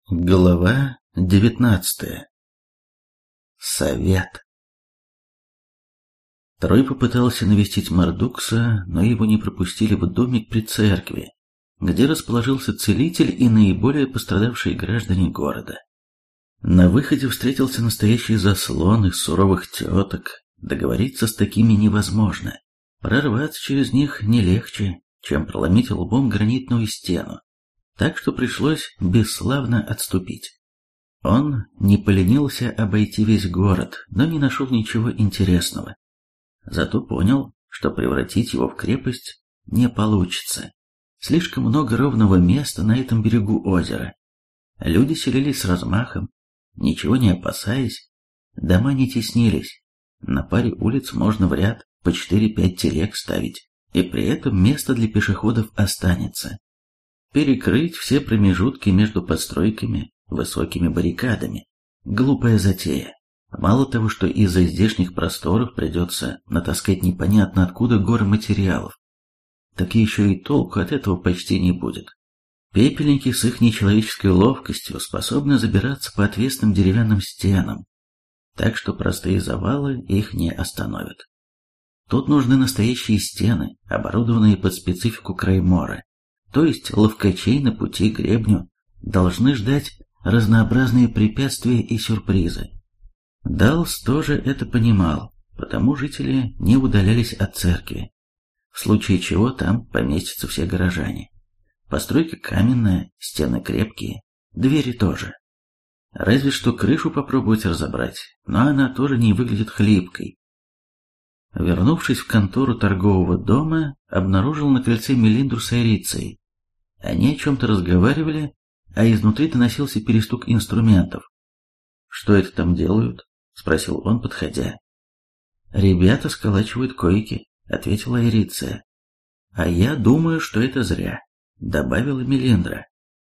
Глава 19. Совет. Трой попытался навестить Мардукса, но его не пропустили в домик при церкви, где расположился целитель и наиболее пострадавшие граждане города. На выходе встретился настоящий заслон из суровых теток. Договориться с такими невозможно. Прорваться через них не легче, чем проломить лбом гранитную стену. Так что пришлось бесславно отступить. Он не поленился обойти весь город, но не нашел ничего интересного. Зато понял, что превратить его в крепость не получится. Слишком много ровного места на этом берегу озера. Люди селились с размахом, ничего не опасаясь, дома не теснились. На паре улиц можно в ряд по 4-5 телег ставить, и при этом место для пешеходов останется. Перекрыть все промежутки между постройками высокими баррикадами. Глупая затея. Мало того, что из-за здешних просторов придется натаскать непонятно откуда горы материалов, так еще и толку от этого почти не будет. Пепельники с их нечеловеческой ловкостью способны забираться по отвесным деревянным стенам, так что простые завалы их не остановят. Тут нужны настоящие стены, оборудованные под специфику Краймора. То есть ловкачей на пути к гребню должны ждать разнообразные препятствия и сюрпризы. Далс тоже это понимал, потому жители не удалялись от церкви. В случае чего там поместятся все горожане. Постройка каменная, стены крепкие, двери тоже. Разве что крышу попробовать разобрать, но она тоже не выглядит хлипкой. Вернувшись в контору торгового дома, обнаружил на крыльце Мелиндру с Айрицией. Они о чем-то разговаривали, а изнутри доносился перестук инструментов. «Что это там делают?» — спросил он, подходя. «Ребята сколачивают койки», — ответила Айриция. «А я думаю, что это зря», — добавила Мелиндра.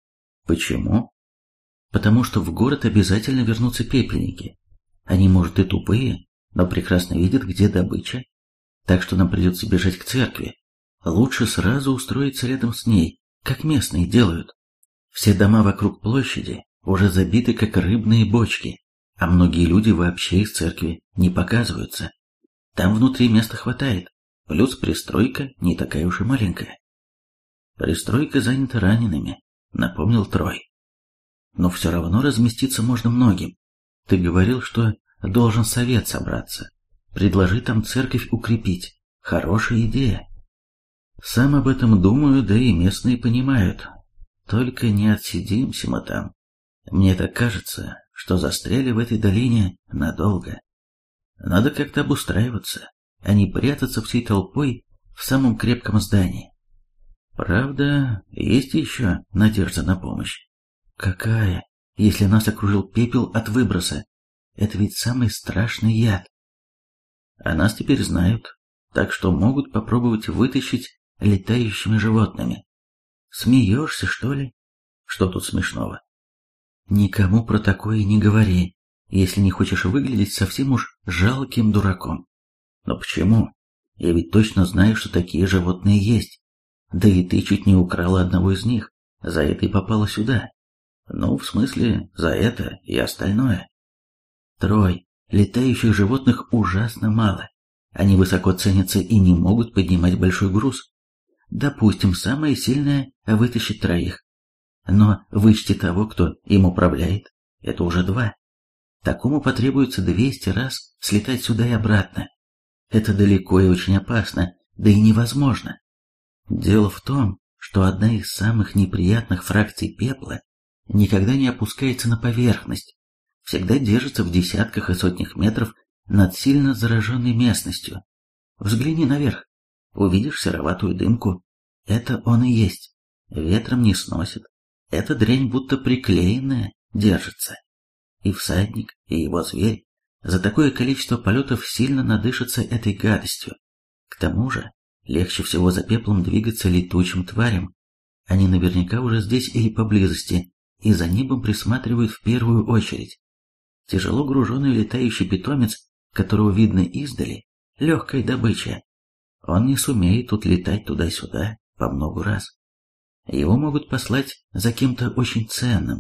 «Почему?» «Потому что в город обязательно вернутся пепельники. Они, может, и тупые, но прекрасно видят, где добыча. Так что нам придется бежать к церкви. Лучше сразу устроиться рядом с ней, как местные делают. Все дома вокруг площади уже забиты, как рыбные бочки, а многие люди вообще из церкви не показываются. Там внутри места хватает, плюс пристройка не такая уж и маленькая». «Пристройка занята ранеными», — напомнил Трой. «Но все равно разместиться можно многим. Ты говорил, что должен совет собраться. Предложи там церковь укрепить. Хорошая идея». «Сам об этом думаю, да и местные понимают. Только не отсидимся мы там. Мне так кажется, что застряли в этой долине надолго. Надо как-то обустраиваться, а не прятаться всей толпой в самом крепком здании. Правда, есть еще надежда на помощь». «Какая, если нас окружил пепел от выброса? Это ведь самый страшный яд». «А нас теперь знают, так что могут попробовать вытащить летающими животными». «Смеешься, что ли?» «Что тут смешного?» «Никому про такое не говори, если не хочешь выглядеть совсем уж жалким дураком». «Но почему? Я ведь точно знаю, что такие животные есть. Да и ты чуть не украла одного из них, за это и попала сюда. Ну, в смысле, за это и остальное». «Трой, летающих животных ужасно мало. Они высоко ценятся и не могут поднимать большой груз. Допустим, самое сильное вытащит 3. Но вычти того, кто им управляет, это уже 2. Такому потребуется 200 раз слетать сюда и обратно. Это далеко и очень опасно, да и невозможно. Дело в том, что одна из самых неприятных фракций пепла никогда не опускается на поверхность, всегда держится в десятках и сотнях метров над сильно зараженной местностью. Взгляни наверх, увидишь сероватую дымку. Это он и есть. Ветром не сносит. Эта дрянь будто приклеенная держится. И всадник, и его зверь за такое количество полетов сильно надышатся этой гадостью. К тому же, легче всего за пеплом двигаться летучим тварям. Они наверняка уже здесь или поблизости, и за небом присматривают в первую очередь. Тяжело груженный летающий питомец, которого видно издали, легкая добыча. Он не сумеет тут летать туда-сюда по много раз. Его могут послать за кем-то очень ценным,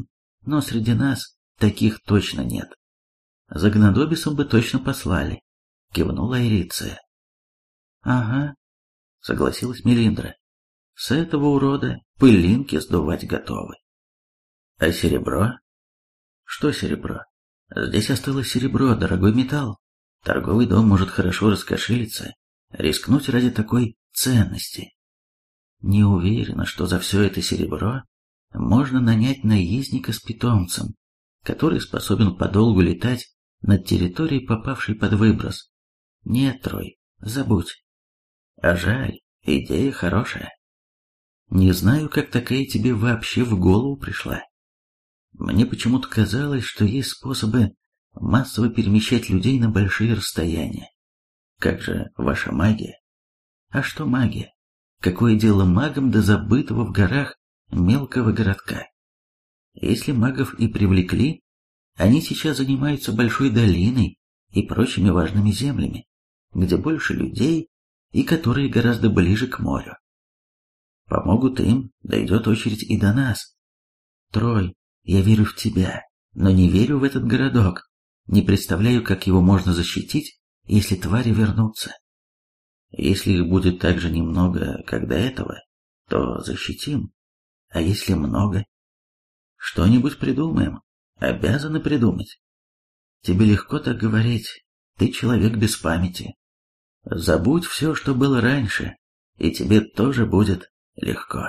но среди нас таких точно нет. За Гнадобисом бы точно послали, кивнула Ириция. Ага, согласилась Мелиндра. С этого урода пылинки сдувать готовы. А серебро? Что серебро? Здесь осталось серебро, дорогой металл. Торговый дом может хорошо раскошелиться, рискнуть ради такой ценности. Не уверена, что за все это серебро можно нанять наездника с питомцем, который способен подолгу летать над территорией, попавшей под выброс. Нет, Трой, забудь. А жаль, идея хорошая. Не знаю, как такая тебе вообще в голову пришла. Мне почему-то казалось, что есть способы массово перемещать людей на большие расстояния. Как же ваша магия? А что магия? Какое дело магам до забытого в горах мелкого городка? Если магов и привлекли, они сейчас занимаются большой долиной и прочими важными землями, где больше людей и которые гораздо ближе к морю. Помогут им, дойдет очередь и до нас. Трой, я верю в тебя, но не верю в этот городок. Не представляю, как его можно защитить, если твари вернутся. Если их будет так же немного, как до этого, то защитим. А если много? Что-нибудь придумаем. Обязаны придумать. Тебе легко так говорить. Ты человек без памяти. Забудь все, что было раньше, и тебе тоже будет легко.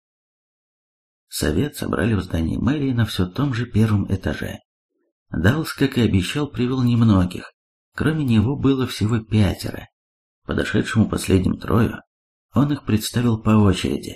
Совет собрали в здании мэрии на все том же первом этаже. Далс, как и обещал, привел немногих. Кроме него было всего 5. Подошедшему последним трою он их представил по очереди.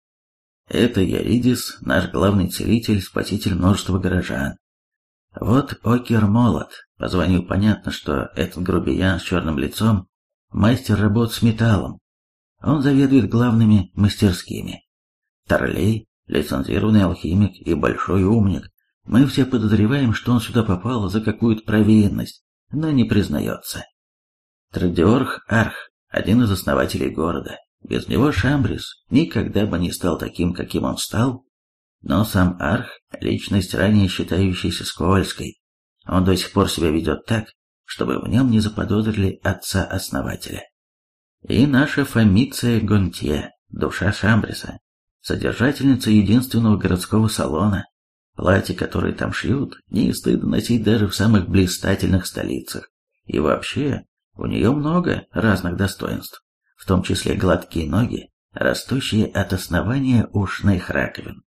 Это Яридис, наш главный целитель, спаситель множества горожан. Вот Окер Молот, по званию понятно, что этот грубиян с черным лицом – мастер работ с металлом. Он заведует главными мастерскими. Тарлей – лицензированный алхимик и большой умник. Мы все подозреваем, что он сюда попал за какую-то провинность, но не признается. Традиорх Арх – один из основателей города. Без него Шамбрис никогда бы не стал таким, каким он стал. Но сам Арх – личность, ранее считающаяся скользкой. Он до сих пор себя ведет так, чтобы в нем не заподозрили отца-основателя. И наша Фомиция Гонтье, душа Шамбриса, содержательница единственного городского салона, платье, которое там шьют, не стыдно носить даже в самых блистательных столицах. И вообще, у нее много разных достоинств, в том числе гладкие ноги, растущие от основания ушных раковин.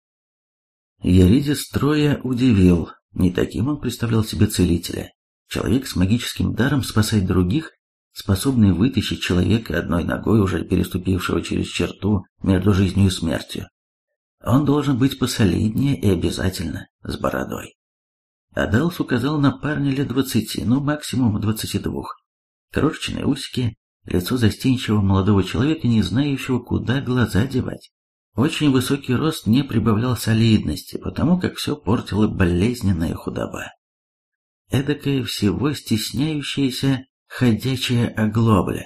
Яридис Троя удивил, не таким он представлял себе целителя. Человек с магическим даром спасать других, способный вытащить человека одной ногой, уже переступившего через черту между жизнью и смертью. Он должен быть посолиднее и обязательно с бородой. Адалс указал на парня лет 20, ну максимум 22. Крошечные усики, лицо застенчивого молодого человека, не знающего, куда глаза девать. Очень высокий рост не прибавлял солидности, потому как все портила болезненная худоба. Эдакая всего стесняющаяся ходячая оглобля.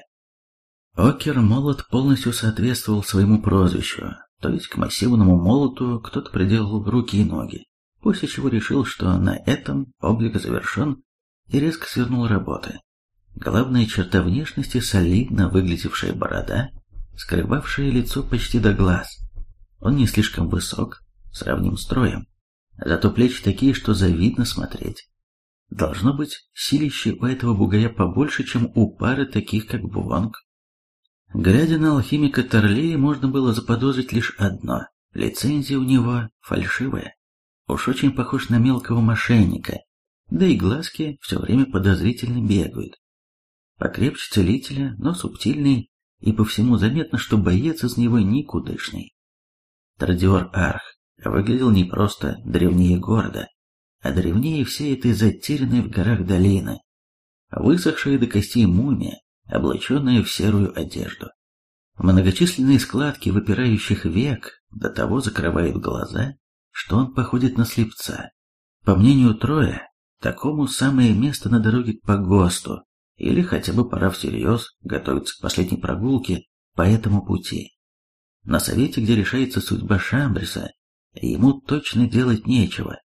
Окер Молот полностью соответствовал своему прозвищу, то есть к массивному молоту кто-то приделал руки и ноги, после чего решил, что на этом облик завершен, и резко свернул работы. Главная черта внешности — солидно выглядевшая борода, скрывавшая лицо почти до глаз. Он не слишком высок, сравним с Троем, зато плечи такие, что завидно смотреть. Должно быть, силище у этого бугая побольше, чем у пары таких, как Бувонг. Глядя на алхимика Тарлея, можно было заподозрить лишь одно — лицензия у него фальшивая. Уж очень похож на мелкого мошенника, да и глазки все время подозрительно бегают. Покрепче целителя, но субтильный, и по всему заметно, что боец из него никудышный. Традиор Арх выглядел не просто древнее города, а древнее всей этой затерянной в горах долины. Высохшая до костей мумия, облаченная в серую одежду. Многочисленные складки выпирающих век до того закрывают глаза, что он походит на слепца. По мнению Троя, такому самое место на дороге к погосту, или хотя бы пора всерьез готовиться к последней прогулке по этому пути. На совете, где решается судьба Шамбриса, ему точно делать нечего.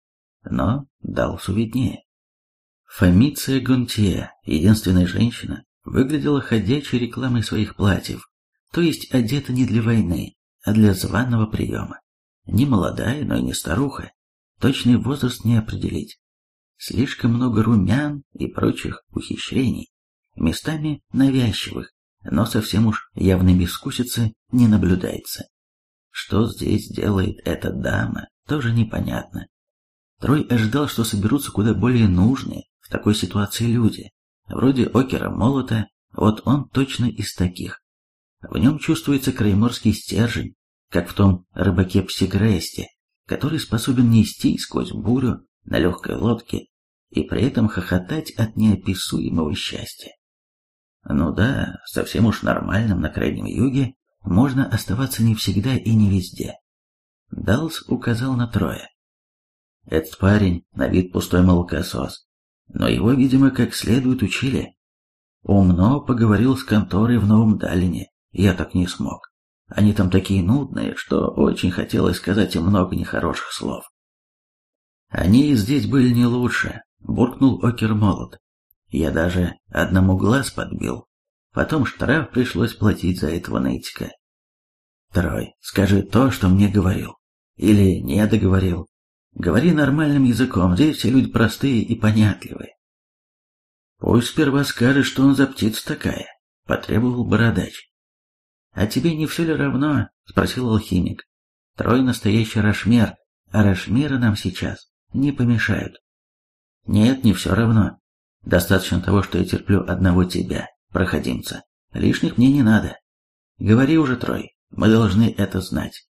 но Далсу виднее. Фомиция Гонтье, единственная женщина, выглядела ходячей рекламой своих платьев, то есть одета не для войны, а для званого приема. Не молодая, но и не старуха, точный возраст не определить. Слишком много румян и прочих ухищрений, местами навязчивых, но совсем уж явной бескусицы не наблюдается. Что здесь делает эта дама, тоже непонятно. Трой ожидал, что соберутся куда более нужные в такой ситуации люди, вроде Окера Молота, вот он точно из таких. В нем чувствуется крайморский стержень, как в том рыбаке Псигресте, который способен нести сквозь бурю на легкой лодке и при этом хохотать от неописуемого счастья. Ну да, совсем уж нормальным на Крайнем Юге можно оставаться не всегда и не везде. Далс указал на Троя. Этот парень на вид пустой молокосос, но его, видимо, как следует учили. Умно поговорил с конторой в Новом Далине, я так не смог. Они там такие нудные, что очень хотелось сказать им много нехороших слов. Они и здесь были не лучше, буркнул Окер Молот. Я даже одному глаз подбил. Потом штраф пришлось платить за этого нытика. Трой, скажи то, что мне говорил. Или не договорил. Говори нормальным языком, здесь все люди простые и понятливые. Пусть сперва скажет, что он за птица такая, потребовал Бородач. А тебе не все ли равно? Спросил алхимик. Трой настоящий рашмер, а рашмеры нам сейчас не помешают. Нет, не все равно. Достаточно того, что я терплю одного тебя, проходимца. Лишних мне не надо. Говори уже, Трой, мы должны это знать.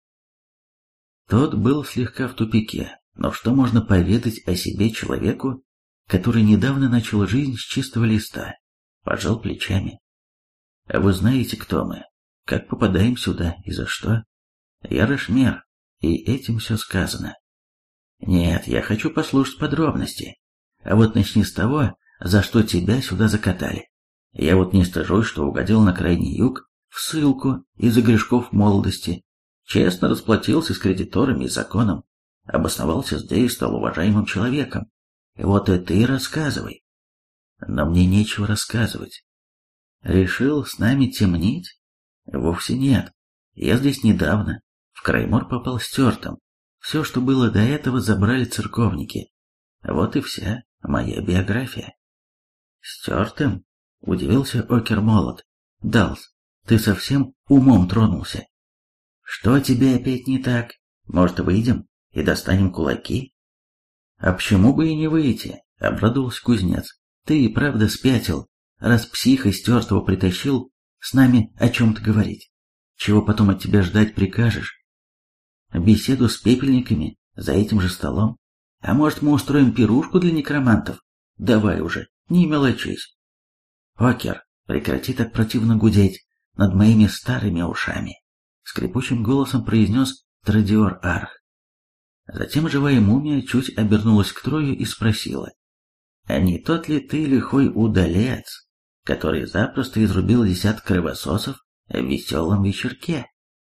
Тот был слегка в тупике, но что можно поведать о себе человеку, который недавно начал жизнь с чистого листа? Пожал плечами. А вы знаете, кто мы? Как попадаем сюда и за что? Я рашмер, и этим все сказано. Нет, я хочу послушать подробности. А вот начни с того, за что тебя сюда закатали. Я вот не стыжусь, что угодил на Крайний Юг в ссылку из-за грешков молодости. Честно расплатился с кредиторами и законом. Обосновался здесь, стал уважаемым человеком. Вот и ты рассказывай. Но мне нечего рассказывать. Решил с нами темнить? Вовсе нет. Я здесь недавно. В Краймор попал стертым. Все, что было до этого, забрали церковники. Вот и вся моя биография. Стертым? Удивился Окер Молот. Далс, ты совсем умом тронулся. Что тебе опять не так? Может, выйдем и достанем кулаки? А почему бы и не выйти? Обрадовался кузнец. Ты и правда спятил, раз психа стертого притащил с нами о чем-то говорить. Чего потом от тебя ждать прикажешь? Беседу с пепельниками за этим же столом? А может, мы устроим пирушку для некромантов? Давай уже, не мелочись. Окер, прекрати так противно гудеть над моими старыми ушами. Скрипучим голосом произнес Традиор Арх. Затем живая мумия чуть обернулась к Трою и спросила: «А не тот ли ты лихой удалец, который запросто изрубил десяток кровососов в веселом вечерке?»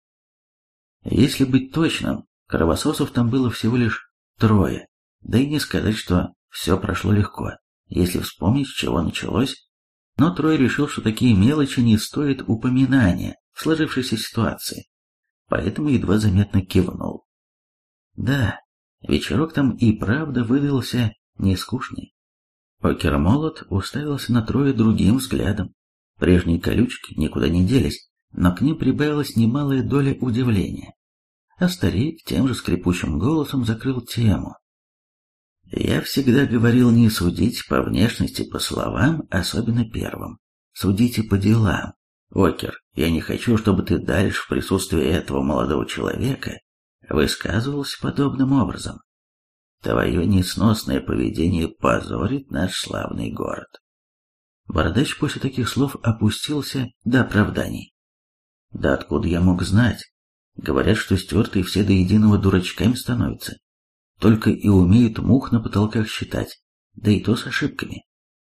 Если быть точным, кровососов там было всего лишь 3, да и не сказать, что все прошло легко, если вспомнить, с чего началось, но Трой решил, что такие мелочи не стоят упоминания в сложившейся ситуации, поэтому едва заметно кивнул. Да, вечерок там и правда выдался нескучный. Окер Молот уставился на Троя другим взглядом. Прежние колючки никуда не делись, но к ним прибавилась немалая доля удивления. А старик тем же скрипучим голосом закрыл тему. «Я всегда говорил не судить по внешности, по словам, особенно первым. Судите по делам. Окер, я не хочу, чтобы ты дальше в присутствии этого молодого человека высказывался подобным образом. Твое несносное поведение позорит наш славный город». Бородач после таких слов опустился до оправданий. «Да откуда я мог знать? Говорят, что стертые все до единого дурачками становятся. Только и умеют мух на потолках считать, да и то с ошибками.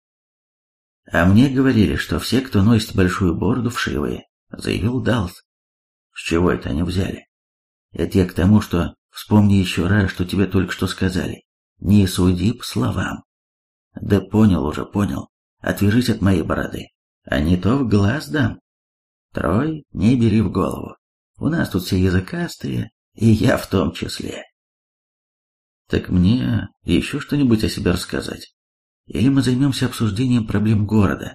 А мне говорили, что все, кто носит большую бороду, вшивые», — заявил Далс. «С чего это они взяли?» «Это я к тому, что вспомни еще раз, что тебе только что сказали. Не суди по словам. Да понял уже, понял. Отвяжись от моей бороды. А не то в глаз дам. Трой, не бери в голову. У нас тут все языкастые, и я в том числе. Так мне еще что-нибудь о себе рассказать? Или мы займемся обсуждением проблем города?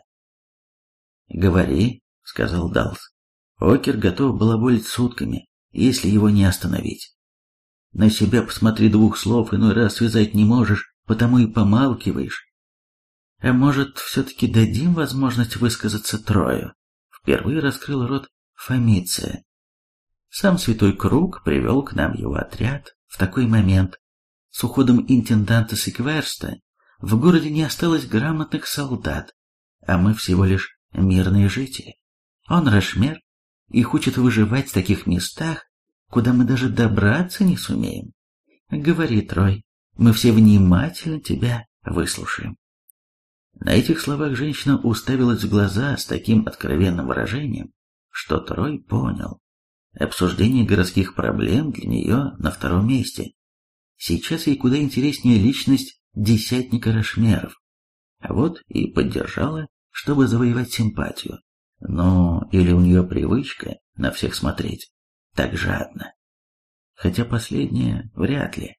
Говори, сказал Далс. Окер готов балаболить сутками, если его не остановить. На себя посмотри, двух слов иной раз связать не можешь, потому и помалкиваешь. А может, все-таки дадим возможность высказаться Трою? Впервые раскрыл рот Фомиция. Сам Святой Круг привел к нам его отряд в такой момент. С уходом интенданта Секверста в городе не осталось грамотных солдат, а мы всего лишь мирные жители. Он Рашмер и хочет выживать в таких местах, куда мы даже добраться не сумеем. Говори, Трой, мы все внимательно тебя выслушаем. На этих словах женщина уставилась в глаза с таким откровенным выражением, что Трой понял. Обсуждение городских проблем для нее на втором месте. Сейчас ей куда интереснее личность десятника Рашмеров. А вот и поддержала, чтобы завоевать симпатию. Но или у нее привычка на всех смотреть так жадно. Хотя последнее вряд ли.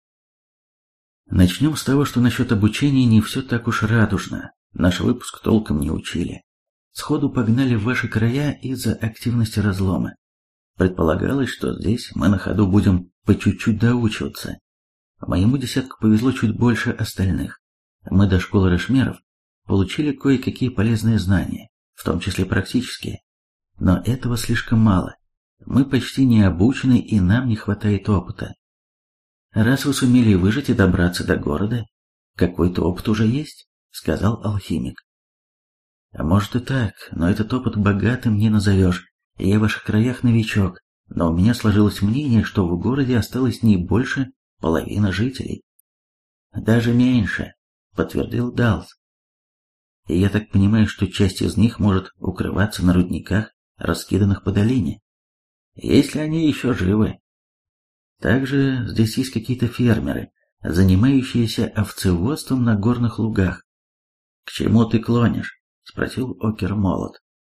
Начнем с того, что насчет обучения не все так уж радужно. Наш выпуск толком не учили. Сходу погнали в ваши края из-за активности разлома. Предполагалось, что здесь мы на ходу будем по чуть-чуть доучиваться. Моему десятку повезло чуть больше остальных. Мы до школы Рашмеров получили кое-какие полезные знания, в том числе практические. Но этого слишком мало. Мы почти не обучены, и нам не хватает опыта. Раз вы сумели выжить и добраться до города, какой-то опыт уже есть, сказал алхимик. А может и так, но этот опыт богатым не назовешь. Я в ваших краях новичок, но у меня сложилось мнение, что в городе осталось не больше половины жителей. Даже меньше, подтвердил Далс. И я так понимаю, что часть из них может укрываться на рудниках, раскиданных по долине, если они еще живы. Также здесь есть какие-то фермеры, занимающиеся овцеводством на горных лугах. К чему ты клонишь? Спросил Окер Молот.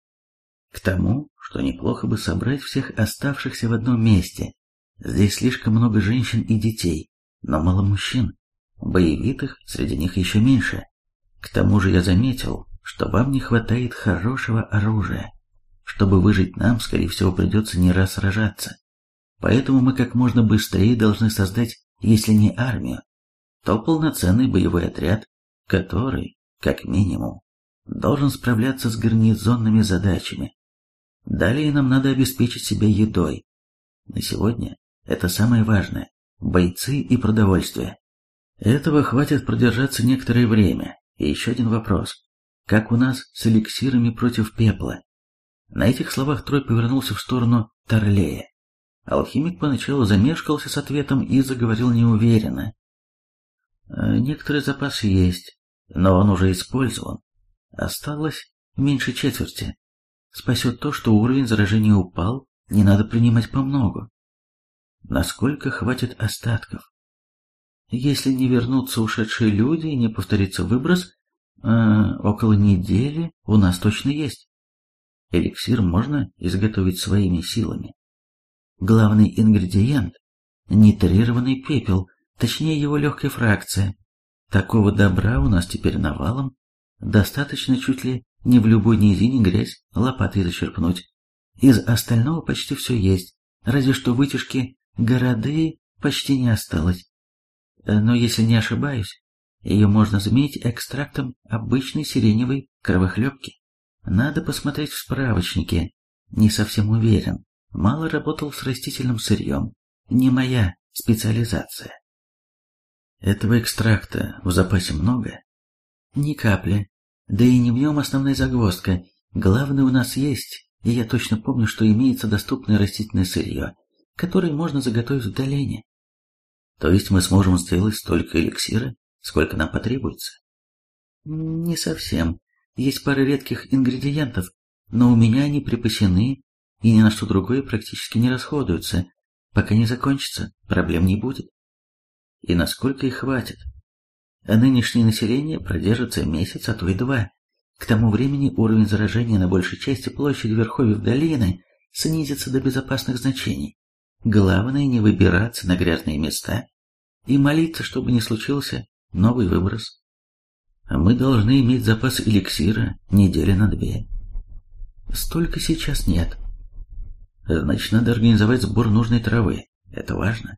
К тому, что неплохо бы собрать всех оставшихся в одном месте. Здесь слишком много женщин и детей, но мало мужчин. Боевитых среди них еще меньше. К тому же я заметил, что вам не хватает хорошего оружия. Чтобы выжить нам, скорее всего, придется не раз сражаться. Поэтому мы как можно быстрее должны создать, если не армию, то полноценный боевой отряд, который, как минимум, должен справляться с гарнизонными задачами. Далее нам надо обеспечить себя едой. На сегодня это самое важное – бойцы и продовольствие. Этого хватит продержаться некоторое время. И еще один вопрос. Как у нас с эликсирами против пепла? На этих словах Трой повернулся в сторону Тарлея. Алхимик поначалу замешкался с ответом и заговорил неуверенно. Некоторый запас есть, но он уже использован. Осталось меньше четверти. Спасет то, что уровень заражения упал, не надо принимать помногу. Насколько хватит остатков? Если не вернутся ушедшие люди и не повторится выброс, около недели у нас точно есть. Эликсир можно изготовить своими силами. Главный ингредиент – нитрированный пепел, точнее его легкая фракция. Такого добра у нас теперь навалом. Достаточно чуть ли не в любой низине грязь лопатой зачерпнуть. Из остального почти все есть, разве что вытяжки городы почти не осталось. Но если не ошибаюсь, ее можно заменить экстрактом обычной сиреневой кровохлебки. Надо посмотреть в справочнике. Не совсем уверен. Мало работал с растительным сырьем. Не моя специализация. Этого экстракта в запасе много? Ни капли. Да и не в нем основная загвоздка. Главное у нас есть, и я точно помню, что имеется доступное растительное сырье, которое можно заготовить в долине. То есть мы сможем сделать столько эликсира, сколько нам потребуется? Не совсем. Есть пара редких ингредиентов, но у меня они припасены и ни на что другое практически не расходуются. Пока не закончится, проблем не будет. И насколько их хватит? а нынешнее население продержится месяц, а то и два. К тому времени уровень заражения на большей части площади верховьев долины снизится до безопасных значений. Главное не выбираться на грязные места и молиться, чтобы не случился новый выброс. Мы должны иметь запас эликсира недели на 2. Столько сейчас нет. Значит, надо организовать сбор нужной травы. Это важно.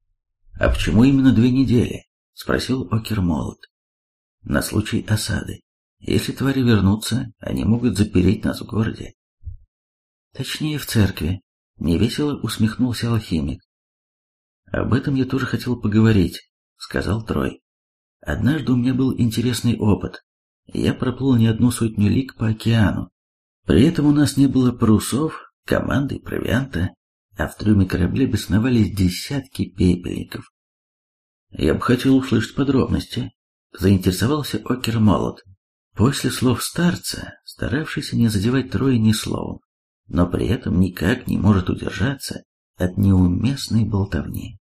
А почему именно 2 недели? Спросил Окермолот. На случай осады. Если твари вернутся, они могут запереть нас в городе. Точнее, в церкви. Невесело усмехнулся алхимик. Об этом я тоже хотел поговорить, сказал Трой. Однажды у меня был интересный опыт. Я проплыл не 100 лиг по океану. При этом у нас не было парусов, команды и провианта, а в трюме корабля бесновались десятки пепельников. Я бы хотел услышать подробности, заинтересовался Окермолот. После слов старца, старавшийся не задевать Троя ни словом, но при этом никак не может удержаться от неуместной болтовни.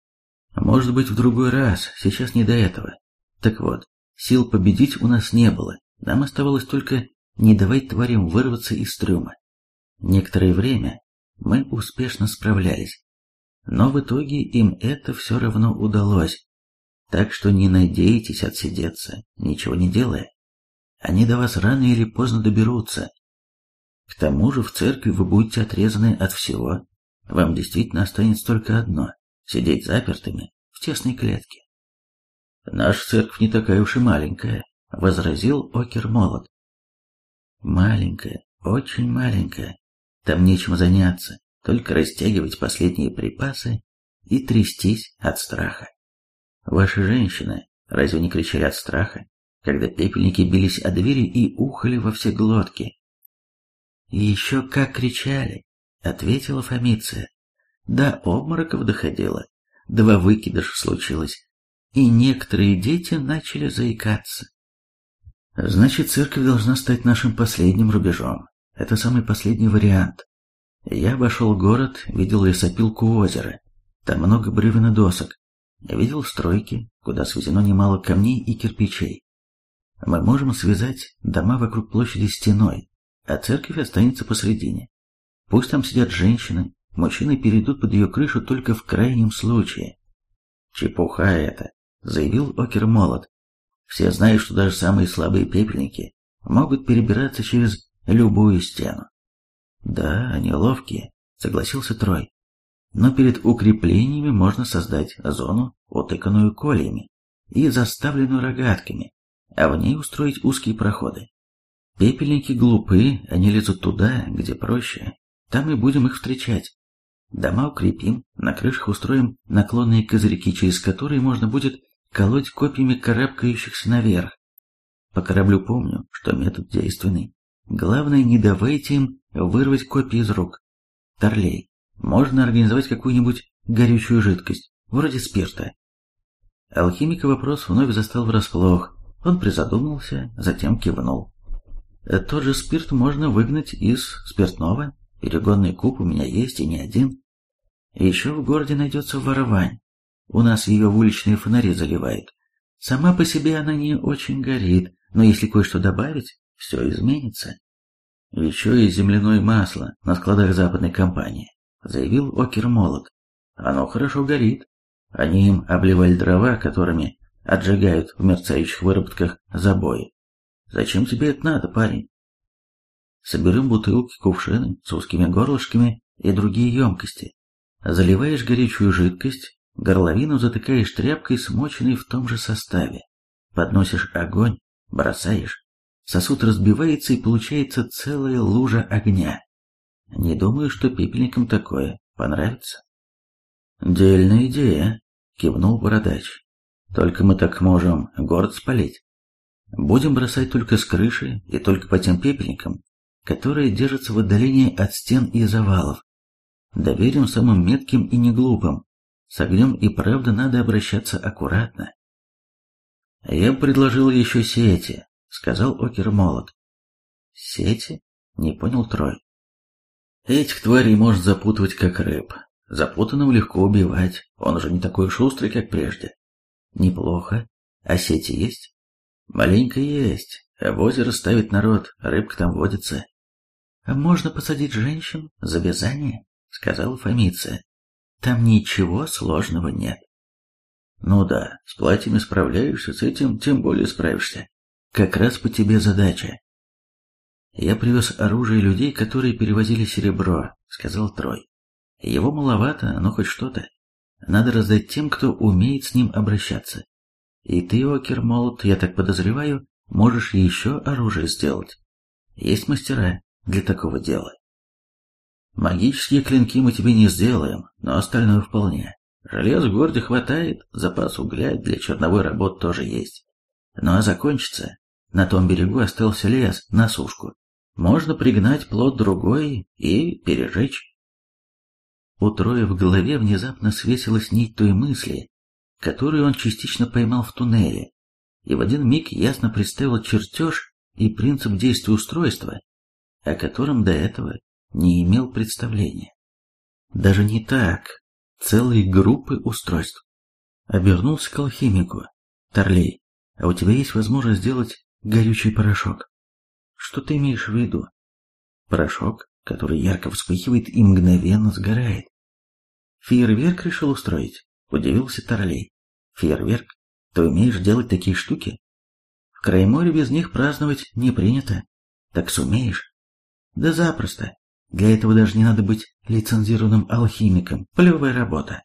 Может быть, в другой раз, сейчас не до этого. Так вот, сил победить у нас не было, нам оставалось только не давать тварям вырваться из трюма. Некоторое время мы успешно справлялись, но в итоге им это все равно удалось, так что не надейтесь отсидеться, ничего не делая. Они до вас рано или поздно доберутся. К тому же в церкви вы будете отрезаны от всего. Вам действительно останется только одно — сидеть запертыми в тесной клетке. Наша церковь не такая уж и маленькая, — возразил Окермолот. Маленькая, очень маленькая. Там нечем заняться, только растягивать последние припасы и трястись от страха. Ваши женщины разве не кричали от страха, когда пепельники бились о двери и ухали во все глотки? «Еще как кричали!» — ответила Фомиция. До обмороков доходило, 2 выкидыша случилось, и некоторые дети начали заикаться. Значит, церковь должна стать нашим последним рубежом. Это самый последний вариант. Я обошел город, видел лесопилку у озера. Там много бревен и досок. Видел стройки, куда свезено немало камней и кирпичей. Мы можем связать дома вокруг площади стеной, а церковь останется посредине. Пусть там сидят женщины, мужчины перейдут под ее крышу только в крайнем случае. Чепуха это, заявил Окермолот. Все знают, что даже самые слабые пепельники могут перебираться через любую стену. Да, они ловкие, согласился Трой. Но перед укреплениями можно создать зону, утыканную кольями и заставленную рогатками, а в ней устроить узкие проходы. Пепельники глупы, они лезут туда, где проще. Там и будем их встречать. Дома укрепим, на крышах устроим наклонные козырьки, через которые можно будет колоть копьями карабкающихся наверх. По кораблю помню, что метод действенный. Главное, не давайте им вырвать копья из рук. Торлей, можно организовать какую-нибудь горючую жидкость, вроде спирта. Алхимика вопрос вновь застал врасплох. Он призадумался, затем кивнул. Тот же спирт можно выгнать из спиртного. Перегонный куб у меня есть и не один. Еще в городе найдется воровань. У нас ее в уличные фонари заливают. Сама по себе она не очень горит, но если кое-что добавить, все изменится. Еще и земляное масло на складах западной компании, заявил Окермолот. Оно хорошо горит. Они им обливали дрова, которыми отжигают в мерцающих выработках забои. Зачем тебе это надо, парень? Соберем бутылки, кувшины с узкими горлышками и другие емкости. Заливаешь горячую жидкость, горловину затыкаешь тряпкой, смоченной в том же составе. Подносишь огонь, бросаешь. Сосуд разбивается и получается целая лужа огня. Не думаю, что пепельникам такое понравится. Дельная идея, кивнул бородач. Только мы так можем город спалить. Будем бросать только с крыши и только по тем пепельникам, которые держатся в отдалении от стен и завалов. Доверим самым метким и неглупым. С огнем и правда надо обращаться аккуратно. Я предложил еще сети, сказал Окермолот. Сети? Не понял Трой. Этих тварей может запутывать как рыб. Запутанным легко убивать, он уже не такой шустрый, как прежде. Неплохо. А сети есть? Маленько есть. А в озеро ставит народ, рыбка там водится. А можно посадить женщин за вязание, сказала Фомиция. Там ничего сложного нет. Ну да, с платьями справляешься, с этим тем более справишься. Как раз по тебе задача. Я привез оружие людей, которые перевозили серебро, сказал Трой. Его маловато, но хоть что-то. Надо раздать тем, кто умеет с ним обращаться. И ты, Окермолот, я так подозреваю, можешь еще оружие сделать. Есть мастера для такого дела. Магические клинки мы тебе не сделаем, но остальное вполне. Железа в городе хватает, запас угля для черновой работы тоже есть. Ну а закончится. На том берегу остался лес на сушку. Можно пригнать плод другой и пережечь. У Троя в голове внезапно свесилась нить той мысли, которую он частично поймал в туннеле, и в один миг ясно представил чертеж и принцип действия устройства, о котором до этого не имел представления. Даже не так, целой группы устройств. Обернулся к алхимику. Торлей, а у тебя есть возможность сделать горючий порошок? Что ты имеешь в виду? Порошок, который ярко вспыхивает и мгновенно сгорает. Фейерверк решил устроить? Удивился Торлей. Фейерверк? Ты умеешь делать такие штуки? В Крайморе без них праздновать не принято. Так сумеешь? Да запросто. Для этого даже не надо быть лицензированным алхимиком. Полевая работа.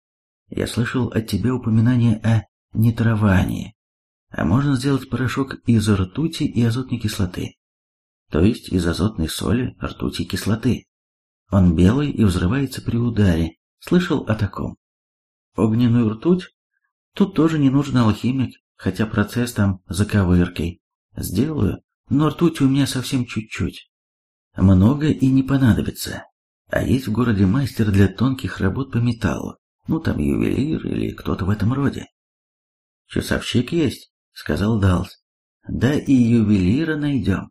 Я слышал от тебя упоминание о нитровании. А можно сделать порошок из ртути и азотной кислоты. То есть из азотной соли, ртути и кислоты. Он белый и взрывается при ударе. Слышал о таком? Огненную ртуть? Тут тоже не нужен алхимик, хотя процесс там заковыркой. Сделаю, но ртути у меня совсем чуть-чуть. Много и не понадобится. А есть в городе мастер для тонких работ по металлу. Ну там ювелир или кто-то в этом роде. Часовщик есть, сказал Далс. Да и ювелира найдем.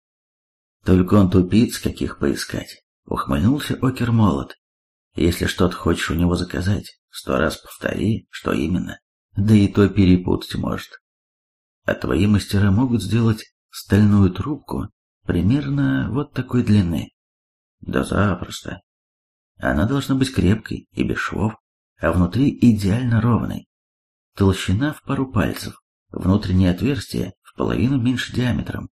Только он тупиц каких поискать, ухмыльнулся Окермолот. Если что-то хочешь у него заказать, 100 раз повтори, что именно. Да и то перепутать может. А твои мастера могут сделать стальную трубку примерно вот такой длины. Да запросто. Она должна быть крепкой и без швов, а внутри идеально ровной. Толщина в пару пальцев, внутреннее отверстие в половину меньше диаметром.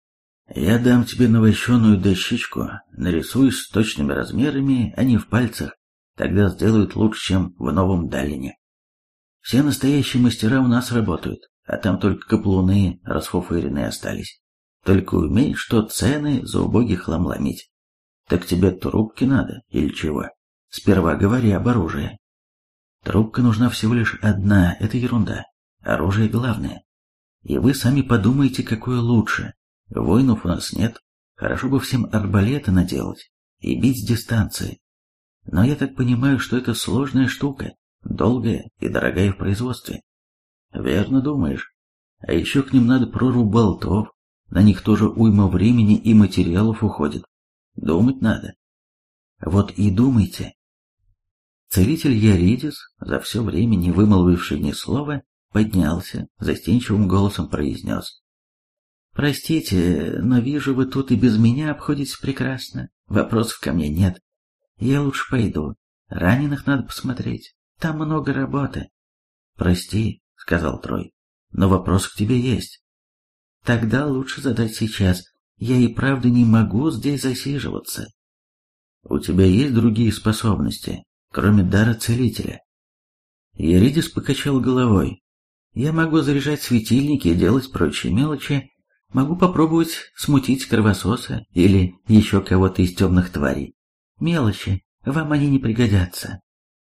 Я дам тебе навощенную дощечку, нарисуй с точными размерами, а не в пальцах, тогда сделают лучше, чем в Новом Далине. Все настоящие мастера у нас работают, а там только каплуны расфуфыренные остались. Только умей, что цены за убогий хлам ломить. Так тебе трубки надо или чего? Сперва говори об оружии. Трубка нужна всего лишь одна, это ерунда. Оружие главное. И вы сами подумайте, какое лучше. Воинов у нас нет. Хорошо бы всем арбалеты наделать и бить с дистанции. Но я так понимаю, что это сложная штука, долгая и дорогая в производстве. Верно думаешь. А еще к ним надо прорву болтов. На них тоже уйма времени и материалов уходит. Думать надо. Вот и думайте. Целитель Яридис, за все время не вымолвивший ни слова, поднялся, застенчивым голосом произнес. «Простите, но вижу, вы тут и без меня обходитесь прекрасно. Вопросов ко мне нет. Я лучше пойду. Раненых надо посмотреть. Там много работы». «Прости», — сказал Трой, — «но вопрос к тебе есть». «Тогда лучше задать сейчас. Я и правда не могу здесь засиживаться». «У тебя есть другие способности, кроме дара целителя?» Яридис покачал головой. «Я могу заряжать светильники и делать прочие мелочи. Могу попробовать смутить кровососа или еще кого-то из темных тварей. Мелочи, вам они не пригодятся».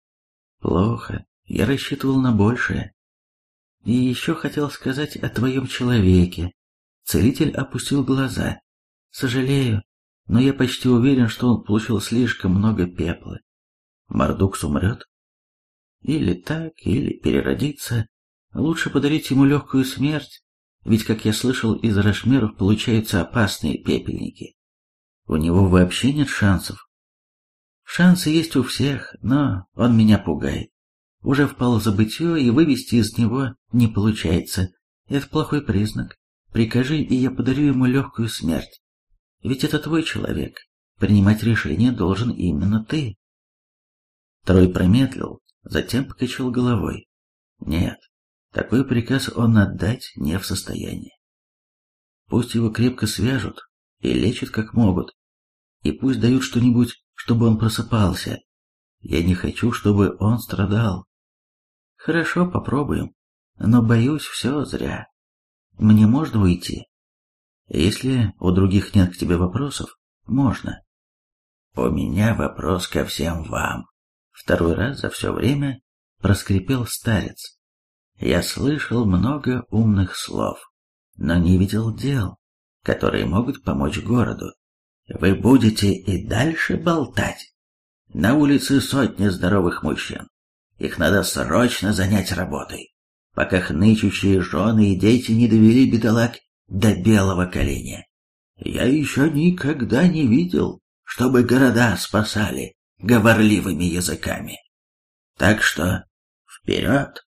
«Плохо. Я рассчитывал на большее. И еще хотел сказать о твоем человеке». Целитель опустил глаза. «Сожалею, но я почти уверен, что он получил слишком много пепла. Мордукс умрет? Или так, или переродится. Лучше подарить ему легкую смерть, ведь, как я слышал, из рашмеров получаются опасные пепельники. У него вообще нет шансов». «Шансы есть у всех, но он меня пугает. уже впал в забытье, и вывести из него не получается. Это плохой признак. Прикажи, и я подарю ему легкую смерть. Ведь это твой человек. Принимать решение должен именно ты. Трой промедлил, затем покачал головой. Нет, такой приказ он отдать не в состоянии. Пусть его крепко свяжут и лечат как могут, и пусть дают что-нибудь, чтобы он просыпался. Я не хочу, чтобы он страдал. Хорошо, попробуем, но, боюсь, все зря. Мне можно уйти? Если у других нет к тебе вопросов, можно. У меня вопрос ко всем вам. Второй раз за все время проскрипел старец. Я слышал много умных слов, но не видел дел, которые могут помочь городу. Вы будете и дальше болтать? На улице сотни здоровых мужчин. Их надо срочно занять работой, пока хнычущие жены и дети не довели бедолаг до белого коленя. Я еще никогда не видел, чтобы города спасали говорливыми языками. Так что вперед!